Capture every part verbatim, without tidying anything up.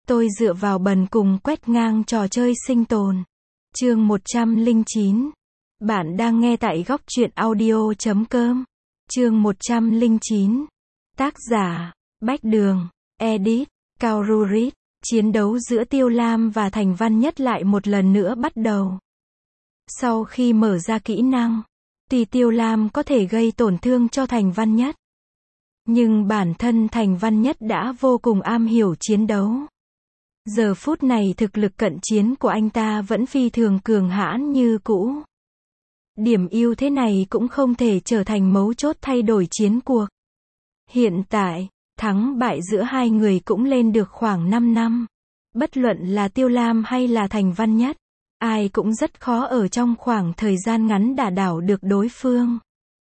Tôi dựa vào bần cùng quét ngang trò chơi sinh tồn. Chương một trăm lẻ chín. Bạn đang nghe tại góc truyện audio chấm com. Chương một trăm lẻ chín. Tác giả, Bách Đường, Edit, Cao Rurit. Chiến đấu giữa Tiêu Lam và Thành Văn Nhất lại một lần nữa bắt đầu. Sau khi mở ra kỹ năng, tuy Tiêu Lam có thể gây tổn thương cho Thành Văn Nhất, nhưng bản thân Thành Văn Nhất đã vô cùng am hiểu chiến đấu. Giờ phút này thực lực cận chiến của anh ta vẫn phi thường cường hãn như cũ. Điểm ưu thế này cũng không thể trở thành mấu chốt thay đổi chiến cuộc. Hiện tại, thắng bại giữa hai người cũng lên được khoảng năm năm. Bất luận là Tiêu Lam hay là Thành Văn Nhất, ai cũng rất khó ở trong khoảng thời gian ngắn đả đảo được đối phương.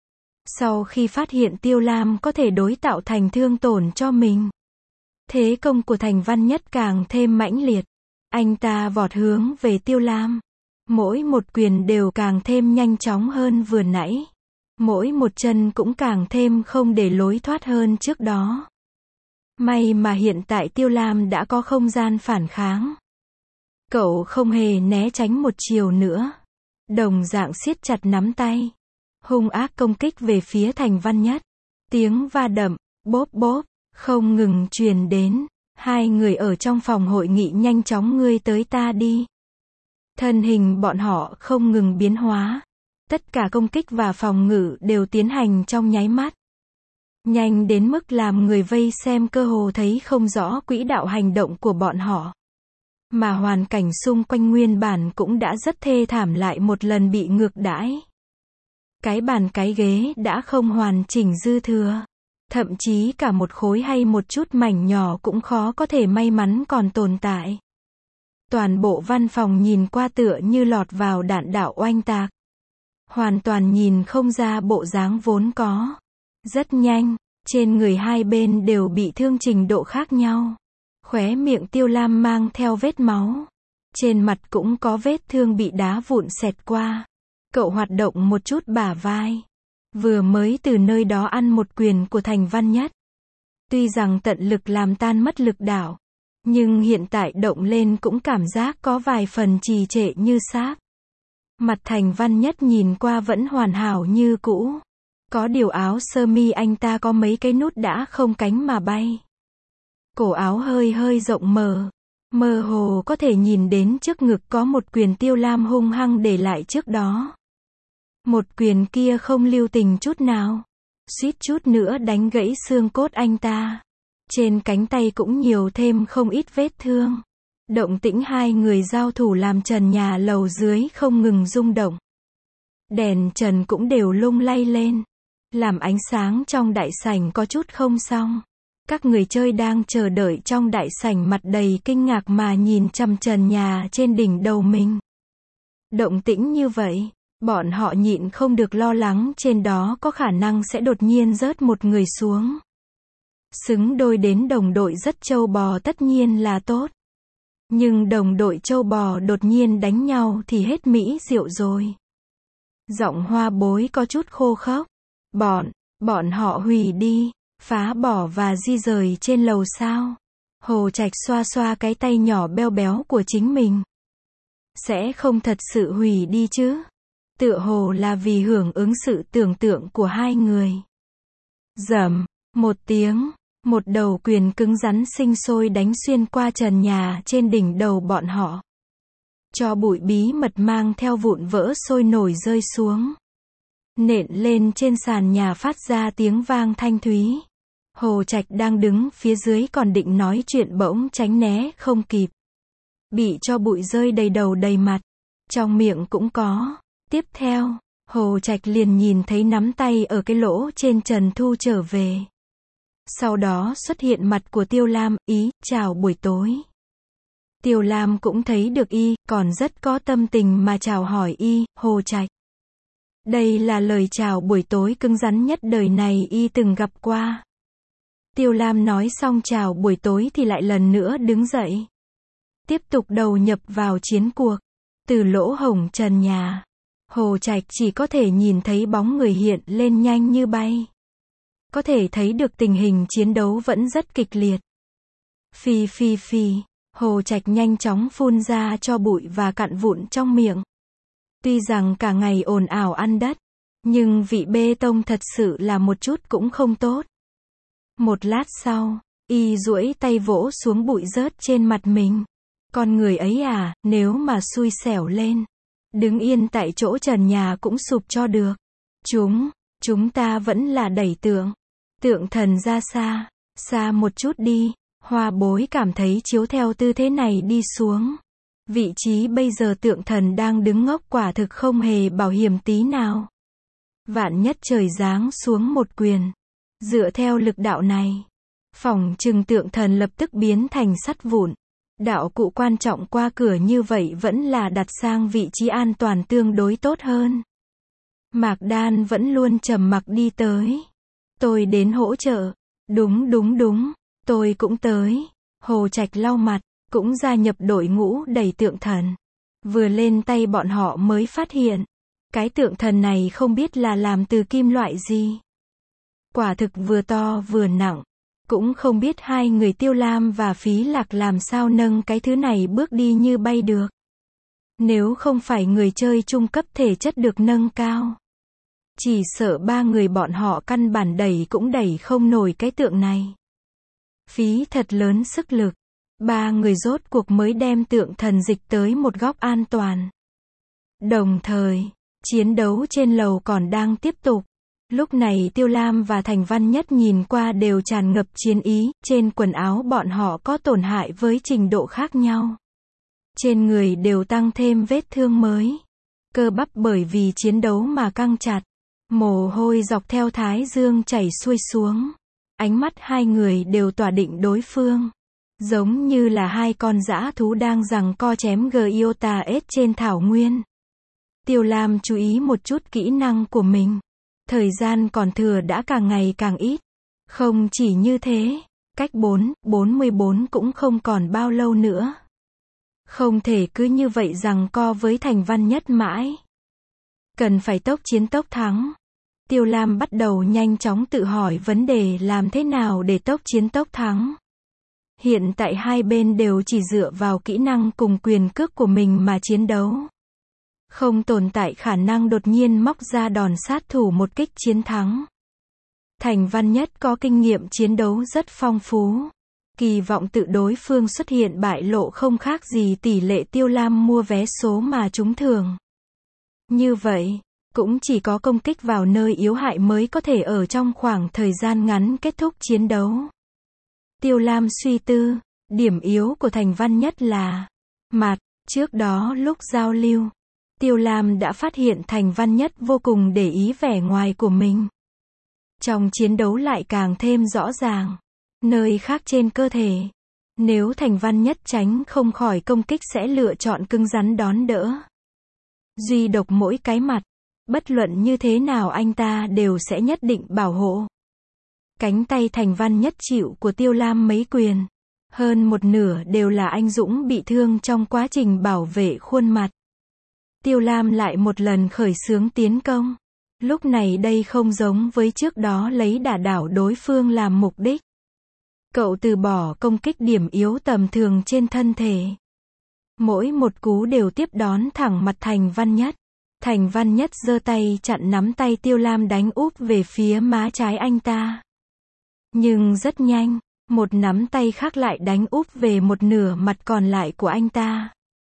Sau khi phát hiện Tiêu Lam có thể đối tạo thành thương tổn cho mình, thế công của Thành Văn Nhất càng thêm mãnh liệt. Anh ta vọt hướng về Tiêu Lam. Mỗi một quyền đều càng thêm nhanh chóng hơn vừa nãy. Mỗi một chân cũng càng thêm không để lối thoát hơn trước đó. May mà hiện tại Tiêu Lam đã có không gian phản kháng. Cậu không hề né tránh một chiều nữa. Đồng dạng siết chặt nắm tay, hung ác công kích về phía Thành Văn Nhất. Tiếng va đập, bốp bốp, không ngừng truyền đến. Hai người ở trong phòng hội nghị nhanh chóng ngươi tới ta đi. Thân hình bọn họ không ngừng biến hóa. Tất cả công kích và phòng ngự đều tiến hành trong nháy mắt. Nhanh đến mức làm người vây xem cơ hồ thấy không rõ quỹ đạo hành động của bọn họ. Mà hoàn cảnh xung quanh nguyên bản cũng đã rất thê thảm lại một lần bị ngược đãi. Cái bàn cái ghế đã không hoàn chỉnh dư thừa. Thậm chí cả một khối hay một chút mảnh nhỏ cũng khó có thể may mắn còn tồn tại. Toàn bộ văn phòng nhìn qua tựa như lọt vào đạn đạo oanh tạc. Hoàn toàn nhìn không ra bộ dáng vốn có. Rất nhanh, trên người hai bên đều bị thương trình độ khác nhau. Khóe miệng Tiêu Lam mang theo vết máu. Trên mặt cũng có vết thương bị đá vụn xẹt qua. Cậu hoạt động một chút bả vai. Vừa mới từ nơi đó ăn một quyền của Thành Văn Nhất. Tuy rằng tận lực làm tan mất lực đảo, nhưng hiện tại động lên cũng cảm giác có vài phần trì trệ như xác. Mặt Thành Văn Nhất nhìn qua vẫn hoàn hảo như cũ. Có điều áo sơ mi anh ta có mấy cái nút đã không cánh mà bay. Cổ áo hơi hơi rộng mở. Mơ hồ có thể nhìn đến trước ngực có một quyền Tiêu Lam hung hăng để lại trước đó. Một quyền kia không lưu tình chút nào. Suýt chút nữa đánh gãy xương cốt anh ta. Trên cánh tay cũng nhiều thêm không ít vết thương. Động tĩnh hai người giao thủ làm trần nhà lầu dưới không ngừng rung động. Đèn trần cũng đều lung lay lên. Làm ánh sáng trong đại sảnh có chút không xong. Các người chơi đang chờ đợi trong đại sảnh mặt đầy kinh ngạc mà nhìn chằm trần nhà trên đỉnh đầu mình. Động tĩnh như vậy, bọn họ nhịn không được lo lắng trên đó có khả năng sẽ đột nhiên rớt một người xuống. Xứng đôi đến đồng đội rất trâu bò tất nhiên là tốt. Nhưng đồng đội trâu bò đột nhiên đánh nhau thì hết mỹ diệu rồi. Giọng Hoa Bối có chút khô khốc. Bọn, bọn họ hủy đi, phá bỏ và di rời trên lầu sao? Hồ Trạch xoa xoa cái tay nhỏ beo béo của chính mình. Sẽ không thật sự hủy đi chứ? Tựa hồ là vì hưởng ứng sự tưởng tượng của hai người. Rầm, một tiếng, một đầu quyền cứng rắn sinh sôi đánh xuyên qua trần nhà trên đỉnh đầu bọn họ. Cho bụi bí mật mang theo vụn vỡ sôi nổi rơi xuống. Nện lên trên sàn nhà phát ra tiếng vang thanh thúy. Hồ Trạch đang đứng phía dưới còn định nói chuyện bỗng tránh né không kịp. Bị cho bụi rơi đầy đầu đầy mặt. Trong miệng cũng có. Tiếp theo, Hồ Trạch liền nhìn thấy nắm tay ở cái lỗ trên trần thu trở về. Sau đó xuất hiện mặt của Tiêu Lam, ý, chào buổi tối. Tiêu Lam cũng thấy được y, còn rất có tâm tình mà chào hỏi y, Hồ Trạch. Đây là lời chào buổi tối cứng rắn nhất đời này y từng gặp qua. Tiêu Lam nói xong chào buổi tối thì lại lần nữa đứng dậy. Tiếp tục đầu nhập vào chiến cuộc. Từ lỗ hổng trần nhà, Hồ Trạch chỉ có thể nhìn thấy bóng người hiện lên nhanh như bay. Có thể thấy được tình hình chiến đấu vẫn rất kịch liệt. Phi phi phi, Hồ Trạch nhanh chóng phun ra cho bụi và cặn vụn trong miệng. Tuy rằng cả ngày ồn ào ăn đất, nhưng vị bê tông thật sự là một chút cũng không tốt. Một lát sau, y duỗi tay vỗ xuống bụi rớt trên mặt mình. Con người ấy à, nếu mà xui xẻo lên, đứng yên tại chỗ trần nhà cũng sụp cho được. Chúng, chúng ta vẫn là đẩy tượng. Tượng thần ra xa, xa một chút đi. Hoa bối cảm thấy chiếu theo tư thế này đi xuống. Vị trí bây giờ tượng thần đang đứng ngốc quả thực không hề bảo hiểm tí nào. Vạn nhất trời giáng xuống một quyền. Dựa theo lực đạo này, phỏng chừng tượng thần lập tức biến thành sắt vụn. Đạo cụ quan trọng qua cửa như vậy vẫn là đặt sang vị trí an toàn tương đối tốt hơn. Mạc Đan vẫn luôn trầm mặc đi tới. Tôi đến hỗ trợ. Đúng đúng đúng, tôi cũng tới. Hồ Trạch lau mặt, cũng gia nhập đội ngũ đẩy tượng thần. Vừa lên tay bọn họ mới phát hiện, cái tượng thần này không biết là làm từ kim loại gì. Quả thực vừa to vừa nặng. Cũng không biết hai người Tiêu Lam và Phí Lạc làm sao nâng cái thứ này bước đi như bay được. Nếu không phải người chơi trung cấp thể chất được nâng cao, chỉ sợ ba người bọn họ căn bản đẩy cũng đẩy không nổi cái tượng này. Phí thật lớn sức lực. Ba người rốt cuộc mới đem tượng thần dịch tới một góc an toàn. Đồng thời, chiến đấu trên lầu còn đang tiếp tục. Lúc này Tiêu Lam và Thành Văn Nhất nhìn qua đều tràn ngập chiến ý, trên quần áo bọn họ có tổn hại với trình độ khác nhau. Trên người đều tăng thêm vết thương mới. Cơ bắp bởi vì chiến đấu mà căng chặt. Mồ hôi dọc theo thái dương chảy xuôi xuống. Ánh mắt hai người đều tỏa định đối phương. Giống như là hai con dã thú đang giằng co chém Giota S trên thảo nguyên. Tiêu Lam chú ý một chút kỹ năng của mình. Thời gian còn thừa đã càng ngày càng ít. Không chỉ như thế, cách bốn, bốn mươi bốn cũng không còn bao lâu nữa. Không thể cứ như vậy giằng co với Thành Văn Nhất mãi. Cần phải tốc chiến tốc thắng. Tiêu Lam bắt đầu nhanh chóng tự hỏi vấn đề làm thế nào để tốc chiến tốc thắng. Hiện tại hai bên đều chỉ dựa vào kỹ năng cùng quyền cước của mình mà chiến đấu. Không tồn tại khả năng đột nhiên móc ra đòn sát thủ một kích chiến thắng. Thành Văn Nhất có kinh nghiệm chiến đấu rất phong phú. Kỳ vọng tự đối phương xuất hiện bại lộ không khác gì tỷ lệ Tiêu Lam mua vé số mà trúng thường. Như vậy, cũng chỉ có công kích vào nơi yếu hại mới có thể ở trong khoảng thời gian ngắn kết thúc chiến đấu. Tiêu Lam suy tư, điểm yếu của Thành Văn Nhất là mặt. Trước đó lúc giao lưu, Tiêu Lam đã phát hiện Thành Văn Nhất vô cùng để ý vẻ ngoài của mình. Trong chiến đấu lại càng thêm rõ ràng. Nơi khác trên cơ thể, nếu Thành Văn Nhất tránh không khỏi công kích sẽ lựa chọn cứng rắn đón đỡ. Duy độc mỗi cái mặt, bất luận như thế nào anh ta đều sẽ nhất định bảo hộ. Cánh tay Thành Văn Nhất chịu của Tiêu Lam mấy quyền, hơn một nửa đều là anh dũng bị thương trong quá trình bảo vệ khuôn mặt. Tiêu Lam lại một lần khởi xướng tiến công. Lúc này đây không giống với trước đó lấy đả đảo đối phương làm mục đích. Cậu từ bỏ công kích điểm yếu tầm thường trên thân thể. Mỗi một cú đều tiếp đón thẳng mặt Thành Văn Nhất. Thành Văn Nhất giơ tay chặn nắm tay Tiêu Lam đánh úp về phía má trái anh ta. Nhưng rất nhanh, một nắm tay khác lại đánh úp về một nửa mặt còn lại của anh ta.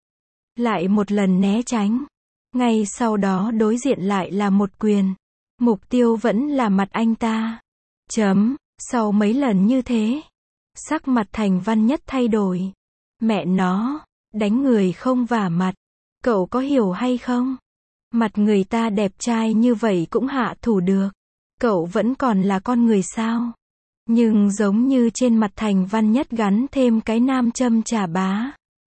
Lại một lần né tránh. Ngay sau đó đối diện lại là một quyền. Mục tiêu vẫn là mặt anh ta. Chấm. Sau mấy lần như thế, sắc mặt Thành Văn Nhất thay đổi. Mẹ nó, đánh người không vả mặt. Cậu có hiểu hay không? Mặt người ta đẹp trai như vậy cũng hạ thủ được. Cậu vẫn còn là con người sao? Nhưng giống như trên mặt Thành Văn Nhất gắn thêm cái nam châm trà bá.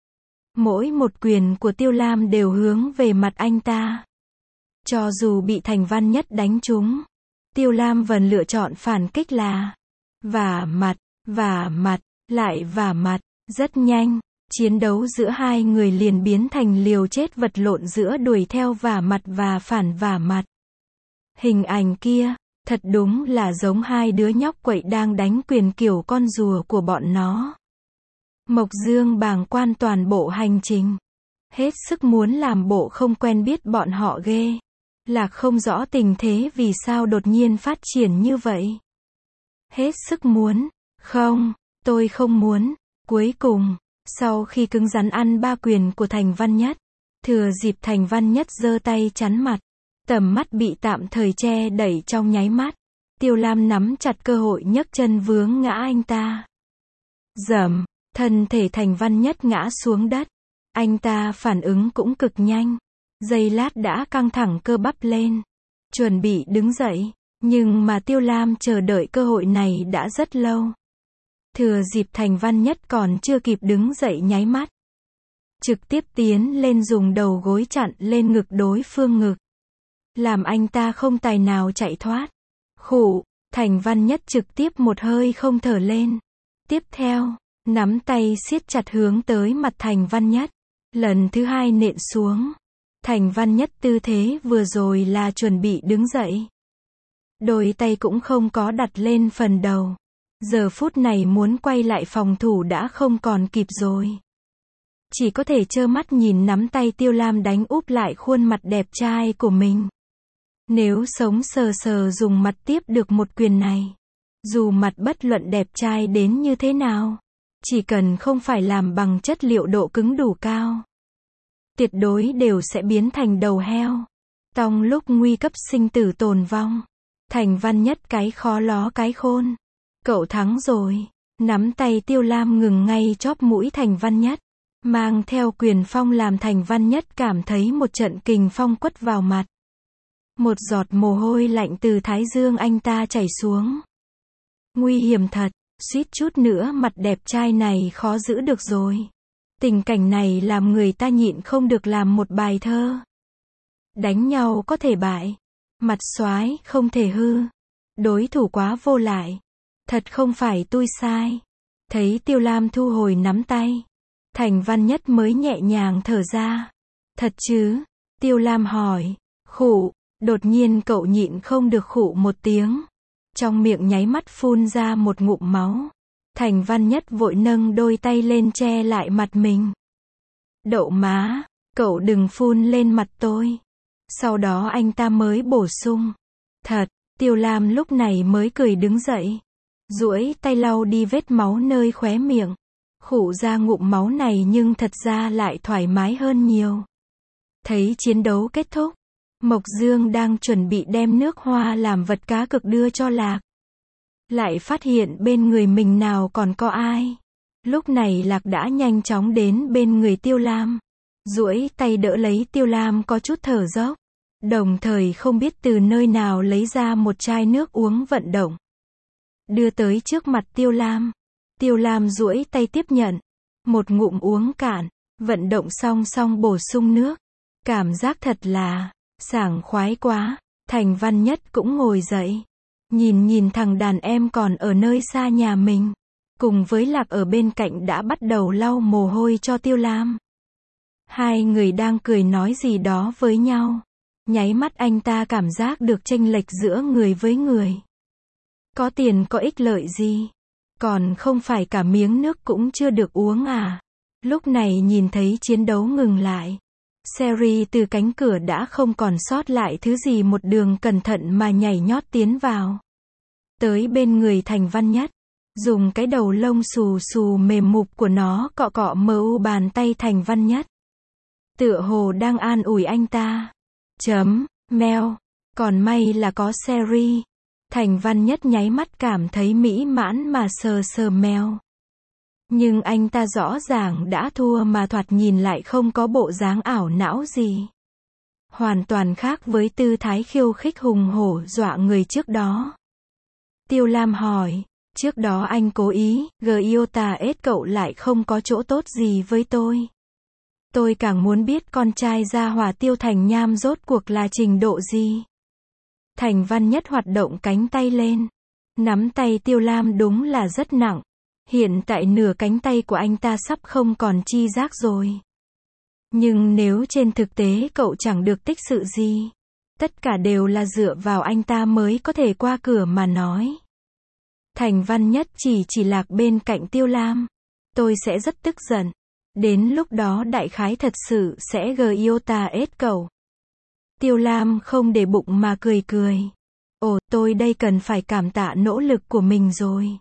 Mỗi một quyền của Tiêu Lam đều hướng về mặt anh ta. Cho dù bị Thành Văn Nhất đánh trúng, Tiêu Lam vẫn lựa chọn phản kích là vả mặt, vả mặt, lại vả mặt. Rất nhanh, chiến đấu giữa hai người liền biến thành liều chết vật lộn giữa đuổi theo vả mặt và phản vả mặt. Hình ảnh kia, thật đúng là giống hai đứa nhóc quậy đang đánh quyền kiểu con rùa của bọn nó. Mộc Dương bàng quan toàn bộ hành trình. Hết sức muốn làm bộ không quen biết bọn họ ghê. Lạc không rõ tình thế vì sao đột nhiên phát triển như vậy. Hết sức muốn. Không, tôi không muốn. Cuối cùng, sau khi cứng rắn ăn ba quyền của Thành Văn Nhất, thừa dịp Thành Văn Nhất giơ tay chắn mặt, tầm mắt bị tạm thời che đẩy trong nháy mắt. Tiêu Lam nắm chặt cơ hội nhấc chân vướng ngã anh ta. Dầm, thân thể Thành Văn Nhất ngã xuống đất. Anh ta phản ứng cũng cực nhanh. Giây lát đã căng thẳng cơ bắp lên. Chuẩn bị đứng dậy. Nhưng mà Tiêu Lam chờ đợi cơ hội này đã rất lâu. Thừa dịp Thành Văn Nhất còn chưa kịp đứng dậy nháy mắt. Trực tiếp tiến lên dùng đầu gối chặn lên ngực đối phương ngực. Làm anh ta không tài nào chạy thoát. Khụ, Thành Văn Nhất trực tiếp một hơi không thở lên. Tiếp theo, nắm tay siết chặt hướng tới mặt Thành Văn Nhất. Lần thứ hai nện xuống. Thành Văn Nhất tư thế vừa rồi là chuẩn bị đứng dậy. Đôi tay cũng không có đặt lên phần đầu. Giờ phút này muốn quay lại phòng thủ đã không còn kịp rồi. Chỉ có thể trơ mắt nhìn nắm tay Tiêu Lam đánh úp lại khuôn mặt đẹp trai của mình. Nếu sống sờ sờ dùng mặt tiếp được một quyền này. Dù mặt bất luận đẹp trai đến như thế nào. Chỉ cần không phải làm bằng chất liệu độ cứng đủ cao. Tuyệt đối đều sẽ biến thành đầu heo. Trong lúc nguy cấp sinh tử tồn vong. Thành Văn Nhất cái khó ló cái khôn. Cậu thắng rồi. Nắm tay Tiêu Lam ngừng ngay chóp mũi Thành Văn Nhất. Mang theo quyền phong làm Thành Văn Nhất cảm thấy một trận kình phong quất vào mặt. Một giọt mồ hôi lạnh từ thái dương anh ta chảy xuống. Nguy hiểm thật, suýt chút nữa mặt đẹp trai này khó giữ được rồi. Tình cảnh này làm người ta nhịn không được làm một bài thơ. Đánh nhau có thể bại. Mặt soái không thể hư. Đối thủ quá vô lại. Thật không phải tôi sai. Thấy Tiêu Lam thu hồi nắm tay. Thành Văn Nhất mới nhẹ nhàng thở ra. Thật chứ? Tiêu Lam hỏi. Khụ, đột nhiên cậu nhịn không được khụ một tiếng. Trong miệng nháy mắt phun ra một ngụm máu. Thành Văn Nhất vội nâng đôi tay lên che lại mặt mình. Đậu má, cậu đừng phun lên mặt tôi. Sau đó anh ta mới bổ sung. Thật, Tiêu Lam lúc này mới cười đứng dậy. Duỗi tay lau đi vết máu nơi khóe miệng. Khụ ra ngụm máu này nhưng thật ra lại thoải mái hơn nhiều. Thấy chiến đấu kết thúc. Mộc Dương đang chuẩn bị đem nước hoa làm vật cá cực đưa cho Lạc. Lại phát hiện bên người mình nào còn có ai. Lúc này Lạc đã nhanh chóng đến bên người Tiêu Lam. Duỗi tay đỡ lấy Tiêu Lam có chút thở dốc. Đồng thời không biết từ nơi nào lấy ra một chai nước uống vận động. Đưa tới trước mặt Tiêu Lam. Tiêu Lam duỗi tay tiếp nhận. Một ngụm uống cạn. Vận động xong xong bổ sung nước. Cảm giác thật là sảng khoái quá. Thành Văn Nhất cũng ngồi dậy. Nhìn nhìn thằng đàn em còn ở nơi xa nhà mình. Cùng với Lạc ở bên cạnh đã bắt đầu lau mồ hôi cho Tiêu Lam. Hai người đang cười nói gì đó với nhau. Nháy mắt anh ta cảm giác được chênh lệch giữa người với người. Có tiền có ích lợi gì? Còn không phải cả miếng nước cũng chưa được uống à? Lúc này nhìn thấy chiến đấu ngừng lại. Sherry từ cánh cửa đã không còn sót lại thứ gì, một đường cẩn thận mà nhảy nhót tiến vào. Tới bên người Thành Văn Nhất. Dùng cái đầu lông xù xù mềm mục của nó cọ cọ mờ u bàn tay Thành Văn Nhất. Tựa hồ đang an ủi anh ta. Chấm, meo. Còn may là có Sherry. Thành Văn Nhất nháy mắt cảm thấy mỹ mãn mà sờ sờ mèo. Nhưng anh ta rõ ràng đã thua mà thoạt nhìn lại không có bộ dáng ảo não gì. Hoàn toàn khác với tư thái khiêu khích hùng hổ dọa người trước đó. Tiêu Lam hỏi, trước đó anh cố ý, Giota ết cậu lại không có chỗ tốt gì với tôi. Tôi càng muốn biết con trai gia hỏa Tiêu Thành Nham rốt cuộc là trình độ gì. Thành Văn Nhất hoạt động cánh tay lên. Nắm tay Tiêu Lam đúng là rất nặng. Hiện tại nửa cánh tay của anh ta sắp không còn chi giác rồi. Nhưng nếu trên thực tế cậu chẳng được tích sự gì. Tất cả đều là dựa vào anh ta mới có thể qua cửa mà nói. Thành Văn Nhất chỉ chỉ Lạc bên cạnh Tiêu Lam. tôi sẽ rất tức giận. Đến lúc đó đại khái thật sự sẽ giota ết cậu. Tiêu Lam không để bụng mà cười cười. Ồ, tôi đây cần phải cảm tạ nỗ lực của mình rồi.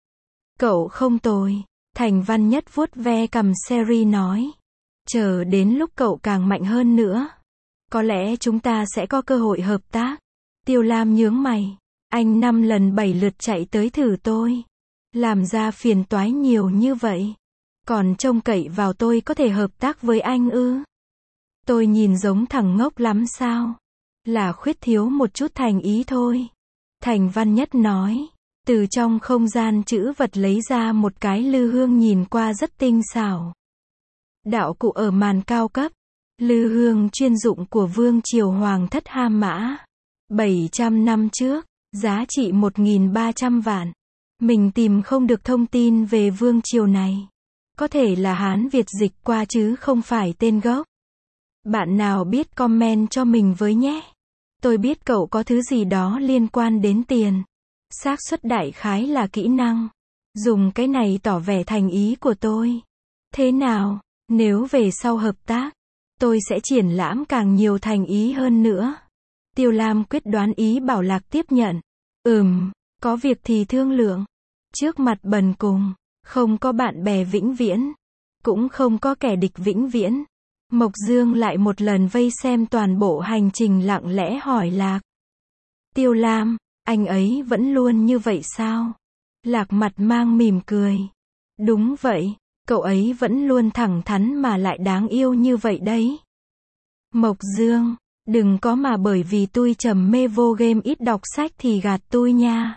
Cậu không tồi. Thành Văn Nhất vuốt ve cằm Seri nói. Chờ đến lúc cậu càng mạnh hơn nữa, có lẽ chúng ta sẽ có cơ hội hợp tác. Tiêu Lam nhướng mày. Anh năm lần bảy lượt chạy tới thử tôi. Làm ra phiền toái nhiều như vậy. Còn trông cậy vào tôi có thể hợp tác với anh ư? Tôi nhìn giống thằng ngốc lắm sao? Là khuyết thiếu một chút thành ý thôi. Thành Văn Nhất nói. Từ trong không gian trữ vật lấy ra một cái lư hương nhìn qua rất tinh xảo. Đạo cụ ở màn cao cấp. Lư hương chuyên dụng của Vương triều Hoàng thất Ham Mã. bảy trăm năm trước, giá trị một nghìn ba trăm vạn. Mình tìm không được thông tin về Vương triều này. Có thể là Hán Việt dịch qua chứ không phải tên gốc. Bạn nào biết comment cho mình với nhé. Tôi biết cậu có thứ gì đó liên quan đến tiền. Xác suất đại khái là kỹ năng. Dùng cái này tỏ vẻ thành ý của tôi. Thế nào, nếu về sau hợp tác, tôi sẽ triển lãm càng nhiều thành ý hơn nữa. Tiêu Lam quyết đoán ý bảo Lạc tiếp nhận. Ừm, có việc thì thương lượng. Trước mặt bần cùng, không có bạn bè vĩnh viễn, cũng không có kẻ địch vĩnh viễn. Mộc Dương lại một lần vây xem toàn bộ hành trình lặng lẽ hỏi Lạc. Tiêu Lam, anh ấy vẫn luôn như vậy sao? Lạc mặt mang mỉm cười. Đúng vậy, cậu ấy vẫn luôn thẳng thắn mà lại đáng yêu như vậy đấy. Mộc Dương, đừng có mà bởi vì tôi trầm mê vô game ít đọc sách thì gạt tôi nha.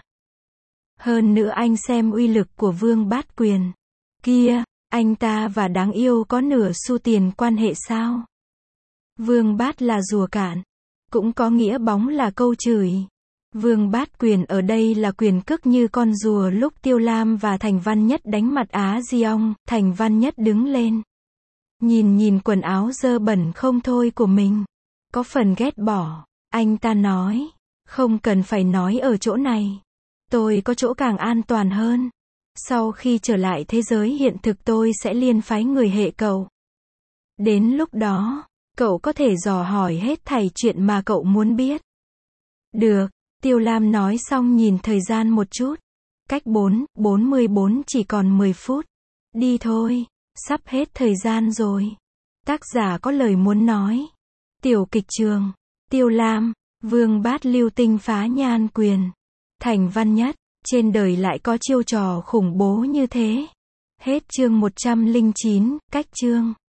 Hơn nữa anh xem uy lực của Vương Bát Quyền. Kia, anh ta và đáng yêu có nửa xu tiền quan hệ sao? Vương Bát là rùa cạn. Cũng có nghĩa bóng là câu chửi. Vương Bát Quyền ở đây là quyền cước như con rùa lúc Tiêu Lam và Thành Văn Nhất đánh mặt Á Diong. Thành Văn Nhất đứng lên. Nhìn nhìn quần áo dơ bẩn không thôi của mình. Có phần ghét bỏ. Anh ta nói. Không cần phải nói ở chỗ này. Tôi có chỗ càng an toàn hơn. Sau khi trở lại thế giới hiện thực tôi sẽ liên phái người hệ cậu. Đến lúc đó, cậu có thể dò hỏi hết thảy chuyện mà cậu muốn biết. Được, Tiêu Lam nói xong nhìn thời gian một chút. Cách bốn, bốn mươi bốn chỉ còn mười phút. Đi thôi, sắp hết thời gian rồi. Tác giả có lời muốn nói. Tiểu kịch trường. Tiêu Lam, Vương Bát lưu tinh phá nhan quyền. Thành Văn Nhất, trên đời lại có chiêu trò khủng bố như thế. Hết chương một trăm lẻ chín, cách chương.